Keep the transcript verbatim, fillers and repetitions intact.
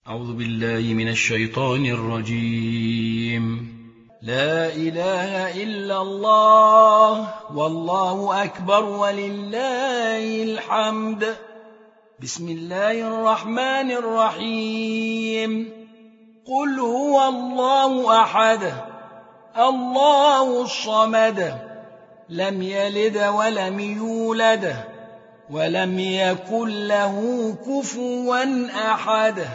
أعوذ بالله من الشيطان الرجيم. لا إله إلا الله والله أكبر ولله الحمد. بسم الله الرحمن الرحيم. قل هو الله أحد الله الصمد لم يلد ولم يولد ولم يكن له كفوا أحد.